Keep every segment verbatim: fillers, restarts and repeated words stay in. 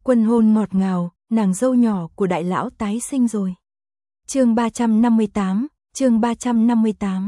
Quân hôn ngọt ngào, nàng dâu nhỏ của đại lão tái sinh rồi. Chương ba trăm năm mươi tám, chương ba trăm năm mươi tám.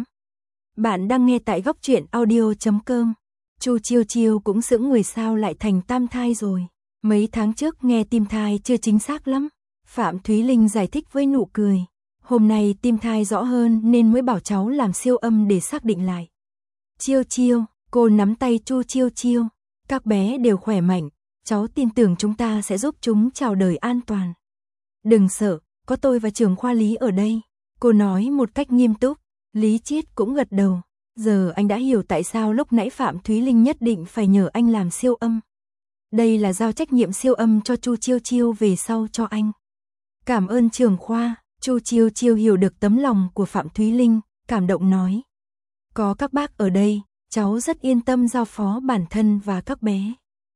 Bạn đang nghe tại góc truyện audio chấm com. Chu Chiêu Chiêu cũng sững người, sao lại thành tam thai rồi. Mấy tháng trước nghe tim thai chưa chính xác lắm. Phạm Thúy Linh giải thích với nụ cười. Hôm nay tim thai rõ hơn nên mới bảo cháu làm siêu âm để xác định lại. Chiêu Chiêu, cô nắm tay Chu Chiêu Chiêu. Các bé đều khỏe mạnh, cháu tin tưởng chúng ta sẽ giúp chúng chào đời an toàn. Đừng sợ, có tôi và trưởng khoa Lý ở đây. Cô nói một cách nghiêm túc. Lý Chiết cũng gật đầu. Giờ anh đã hiểu tại sao lúc nãy Phạm Thúy Linh nhất định phải nhờ anh làm siêu âm. Đây là giao trách nhiệm siêu âm cho Chu Chiêu Chiêu về sau cho anh. Cảm ơn trưởng khoa. Chu Chiêu Chiêu hiểu được tấm lòng của Phạm Thúy Linh, cảm động nói. Có các bác ở đây, cháu rất yên tâm giao phó bản thân và các bé.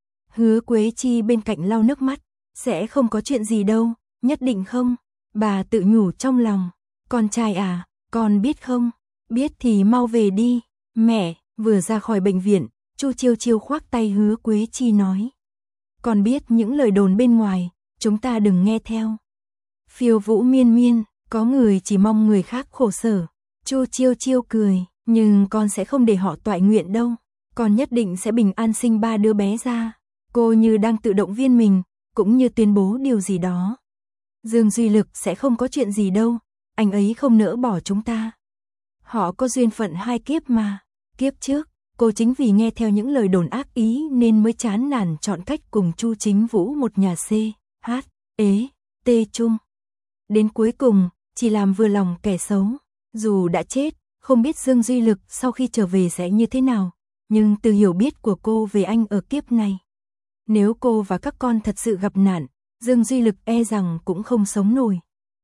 Hứa Quế Chi bên cạnh lau nước mắt. Sẽ không có chuyện gì đâu, nhất định không? Bà tự nhủ trong lòng. Con trai à, con biết không? Biết thì mau về đi. Mẹ, vừa ra khỏi bệnh viện, Chu Chiêu Chiêu khoác tay Hứa Quế Chi nói. Con biết những lời đồn bên ngoài, chúng ta đừng nghe theo. Phiêu Vũ miên miên, có người chỉ mong người khác khổ sở. Chu Chiêu Chiêu cười, nhưng con sẽ không để họ toại nguyện đâu. Con nhất định sẽ bình an sinh ba đứa bé ra. Cô như đang tự động viên mình, cũng như tuyên bố điều gì đó. Dương Duy Lực sẽ không có chuyện gì đâu, anh ấy không nỡ bỏ chúng ta. Họ có duyên phận hai kiếp mà. Kiếp trước, cô chính vì nghe theo những lời đồn ác ý nên mới chán nản chọn cách cùng Chu Chính Vũ một nhà C, H, ế, T chung. Đến cuối cùng, chỉ làm vừa lòng kẻ xấu. Dù đã chết, không biết Dương Duy Lực sau khi trở về sẽ như thế nào, nhưng từ hiểu biết của cô về anh ở kiếp này, nếu cô và các con thật sự gặp nạn, Dương Duy Lực e rằng cũng không sống nổi.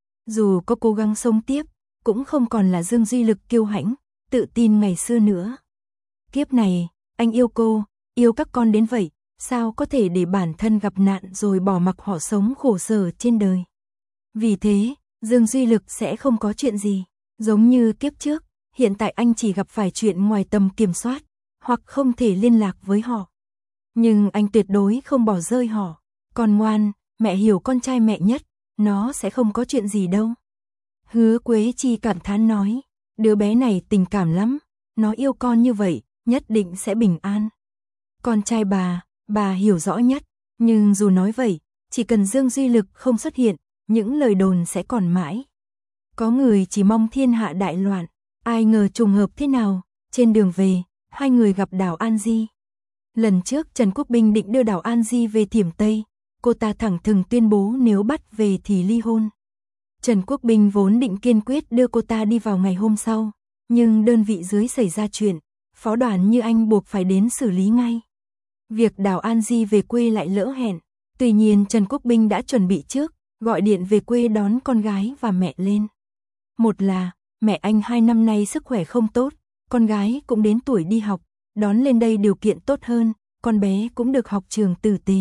Dù có cố gắng sống tiếp, cũng không còn là Dương Duy Lực kiêu hãnh, tự tin ngày xưa nữa. Kiếp này, anh yêu cô, yêu các con đến vậy, sao có thể để bản thân gặp nạn rồi bỏ mặc họ sống khổ sở trên đời. Vì thế, Dương Duy Lực sẽ không có chuyện gì. Giống như kiếp trước, hiện tại anh chỉ gặp phải chuyện ngoài tầm kiểm soát, hoặc không thể liên lạc với họ. Nhưng anh tuyệt đối không bỏ rơi họ. Con ngoan, mẹ hiểu con trai mẹ nhất, nó sẽ không có chuyện gì đâu. Hứa Quế Chi cảm thán nói, đứa bé này tình cảm lắm, nó yêu con như vậy, nhất định sẽ bình an. Con trai bà, bà hiểu rõ nhất, nhưng dù nói vậy, chỉ cần Dương Duy Lực không xuất hiện, những lời đồn sẽ còn mãi. Có người chỉ mong thiên hạ đại loạn, ai ngờ trùng hợp thế nào, trên đường về, hai người gặp Đào An Di. Lần trước Trần Quốc Bình định đưa Đào An Di về Thiểm Tây, cô ta thẳng thừng tuyên bố nếu bắt về thì ly hôn. Trần Quốc Bình vốn định kiên quyết đưa cô ta đi vào ngày hôm sau, nhưng đơn vị dưới xảy ra chuyện, phó đoàn như anh buộc phải đến xử lý ngay. Việc Đào An Di về quê lại lỡ hẹn, tuy nhiên Trần Quốc Bình đã chuẩn bị trước, gọi điện về quê đón con gái và mẹ lên. Một là, mẹ anh hai năm nay sức khỏe không tốt, con gái cũng đến tuổi đi học, đón lên đây điều kiện tốt hơn, con bé cũng được học trường tử tế.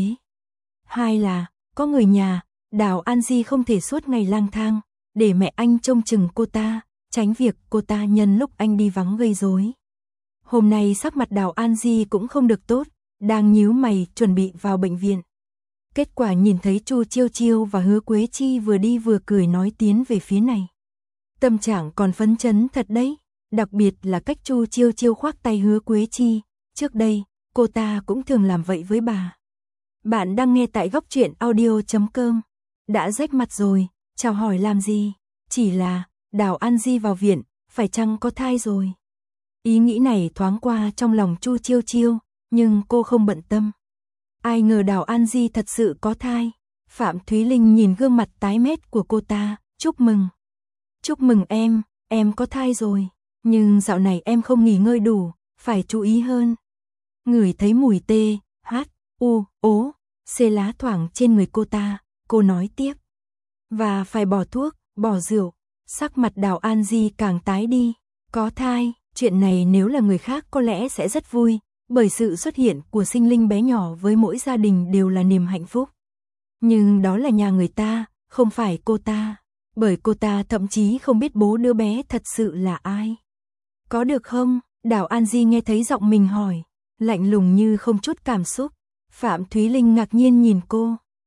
Hai là, có người nhà, Đào An Di không thể suốt ngày lang thang, để mẹ anh trông chừng cô ta, tránh việc cô ta nhân lúc anh đi vắng gây rối. Hôm nay sắc mặt Đào An Di cũng không được tốt, đang nhíu mày chuẩn bị vào bệnh viện. Kết quả nhìn thấy Chu Chiêu Chiêu và Hứa Quế Chi vừa đi vừa cười nói tiến về phía này. Tâm trạng còn phấn chấn thật đấy, đặc biệt là cách Chu Chiêu Chiêu khoác tay Hứa Quế Chi, trước đây, cô ta cũng thường làm vậy với bà. Bạn đang nghe tại góc truyện audio chấm com. Đã rách mặt rồi, chào hỏi làm gì? Chỉ là, Đào An Di vào viện, phải chăng có thai rồi? Ý nghĩ này thoáng qua trong lòng Chu Chiêu Chiêu, nhưng cô không bận tâm. Ai ngờ Đào An Di thật sự có thai. Phạm Thúy Linh nhìn gương mặt tái mét của cô ta, chúc mừng. Chúc mừng em, em có thai rồi. Nhưng dạo này em không nghỉ ngơi đủ, phải chú ý hơn. Ngửi thấy mùi tê, hát, u, ố, xê lá thoảng trên người cô ta, cô nói tiếp. Và phải bỏ thuốc, bỏ rượu. Sắc mặt Đào An Di càng tái đi. Có thai, chuyện này nếu là người khác có lẽ sẽ rất vui, bởi sự xuất hiện của sinh linh bé nhỏ với mỗi gia đình đều là niềm hạnh phúc. Nhưng đó là nhà người ta, không phải cô ta. Bởi cô ta thậm chí không biết bố đứa bé thật sự là ai. Có được không? Đào An Di nghe thấy giọng mình hỏi, lạnh lùng như không chút cảm xúc. Phạm Thúy Linh ngạc nhiên nhìn cô.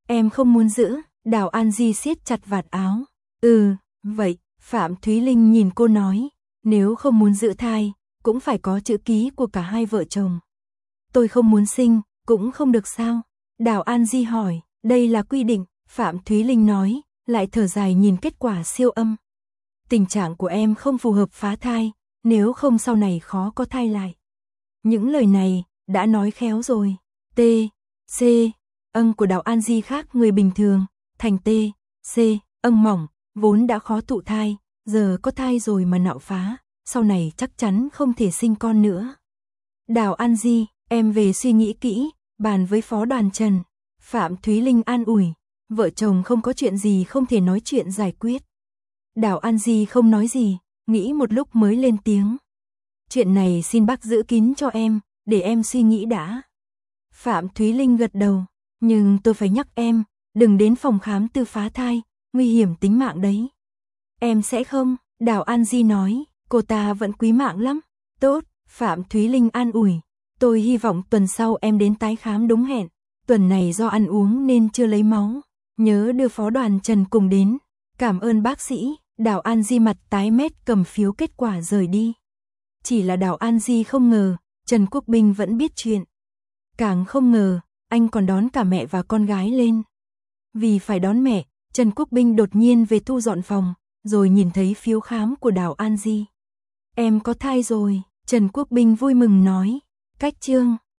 Em không muốn giữ, Đào An Di siết chặt vạt áo. Ừ, vậy, Phạm Thúy Linh nhìn cô nói, nếu không muốn giữ thai, cũng phải có chữ ký của cả hai vợ chồng. Tôi không muốn sinh, cũng không được sao? Đào An Di hỏi, đây là quy định, Phạm Thúy Linh nói, lại thở dài nhìn kết quả siêu âm. Tình trạng của em không phù hợp phá thai, nếu không sau này khó có thai lại. Những lời này, đã nói khéo rồi. T, C, âm của Đào An Di khác người bình thường, thành T, C, âm mỏng, vốn đã khó thụ thai, giờ có thai rồi mà nạo phá, sau này chắc chắn không thể sinh con nữa. Đào An Di, em về suy nghĩ kỹ, bàn với Phó Đoàn Trần. Phạm Thúy Linh an ủi, vợ chồng không có chuyện gì không thể nói chuyện giải quyết. Đào An Di không nói gì, nghĩ một lúc mới lên tiếng. Chuyện này xin bác giữ kín cho em, để em suy nghĩ đã. Phạm Thúy Linh gật đầu, nhưng tôi phải nhắc em, đừng đến phòng khám tư phá thai, nguy hiểm tính mạng đấy. Em sẽ không, Đào An Di nói, cô ta vẫn quý mạng lắm. Tốt, Phạm Thúy Linh an ủi, tôi hy vọng tuần sau em đến tái khám đúng hẹn. Tuần này do ăn uống nên chưa lấy máu, nhớ đưa Phó Đoàn Trần cùng đến. Cảm ơn bác sĩ. Đào An Di mặt tái mét cầm phiếu kết quả rời đi. Chỉ là Đào An Di không ngờ, Trần Quốc Bình vẫn biết chuyện. Càng không ngờ, anh còn đón cả mẹ và con gái lên. Vì phải đón mẹ, Trần Quốc Bình đột nhiên về thu dọn phòng, rồi nhìn thấy phiếu khám của Đào An Di. Em có thai rồi, Trần Quốc Bình vui mừng nói. Cách chương